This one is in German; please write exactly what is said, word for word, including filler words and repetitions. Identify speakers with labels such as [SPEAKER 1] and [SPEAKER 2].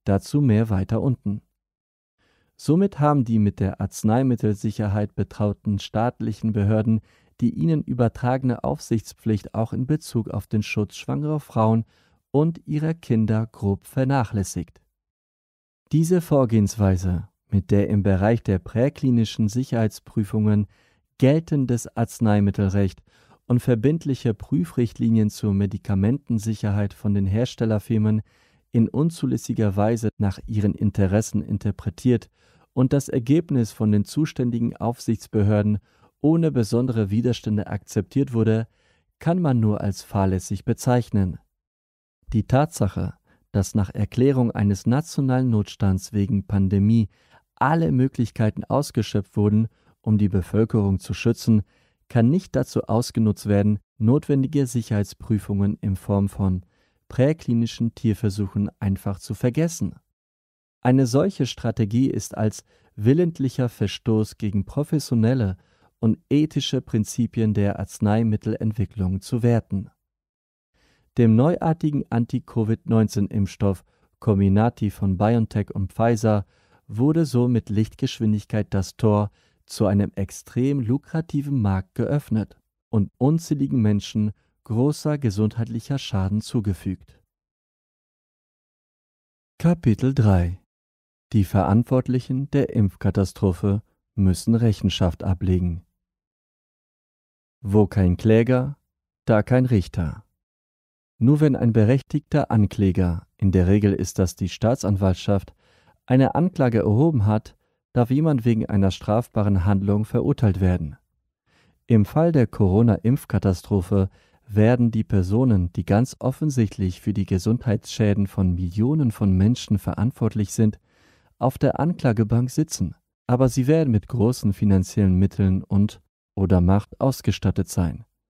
[SPEAKER 1] Dazu mehr weiter unten. Somit haben die mit der Arzneimittelsicherheit betrauten staatlichen Behörden die ihnen übertragene Aufsichtspflicht auch in Bezug auf den Schutz schwangerer Frauen und ihrer Kinder grob vernachlässigt. Diese Vorgehensweise, mit der im Bereich der präklinischen Sicherheitsprüfungen geltendes Arzneimittelrecht und verbindliche Prüfrichtlinien zur Medikamentensicherheit von den Herstellerfirmen in unzulässiger Weise nach ihren Interessen interpretiert und das Ergebnis von den zuständigen Aufsichtsbehörden ohne besondere Widerstände akzeptiert wurde, kann man nur als fahrlässig bezeichnen. Die Tatsache, dass nach Erklärung eines nationalen Notstands wegen Pandemie alle Möglichkeiten ausgeschöpft wurden, um die Bevölkerung zu schützen, kann nicht dazu ausgenutzt werden, notwendige Sicherheitsprüfungen in Form von präklinischen Tierversuchen einfach zu vergessen. Eine solche Strategie ist als willentlicher Verstoß gegen professionelle und ethische Prinzipien der Arzneimittelentwicklung zu werten. Dem neuartigen Anti-Covid neunzehn Impfstoff Comirnaty von BioNTech und Pfizer wurde so mit Lichtgeschwindigkeit das Tor zu einem extrem lukrativen Markt geöffnet und unzähligen Menschen großer gesundheitlicher Schaden zugefügt. Kapitel drei. Die Verantwortlichen der Impfkatastrophe müssen Rechenschaft ablegen. Wo kein Kläger, da kein Richter. Nur wenn ein berechtigter Ankläger, in der Regel ist das die Staatsanwaltschaft, eine Anklage erhoben hat, darf jemand wegen einer strafbaren Handlung verurteilt werden. Im Fall der Corona-Impfkatastrophe werden die Personen, die ganz offensichtlich für die Gesundheitsschäden von Millionen von Menschen verantwortlich sind, auf der Anklagebank sitzen, aber sie werden mit großen finanziellen Mitteln und oder Macht ausgestattet sein.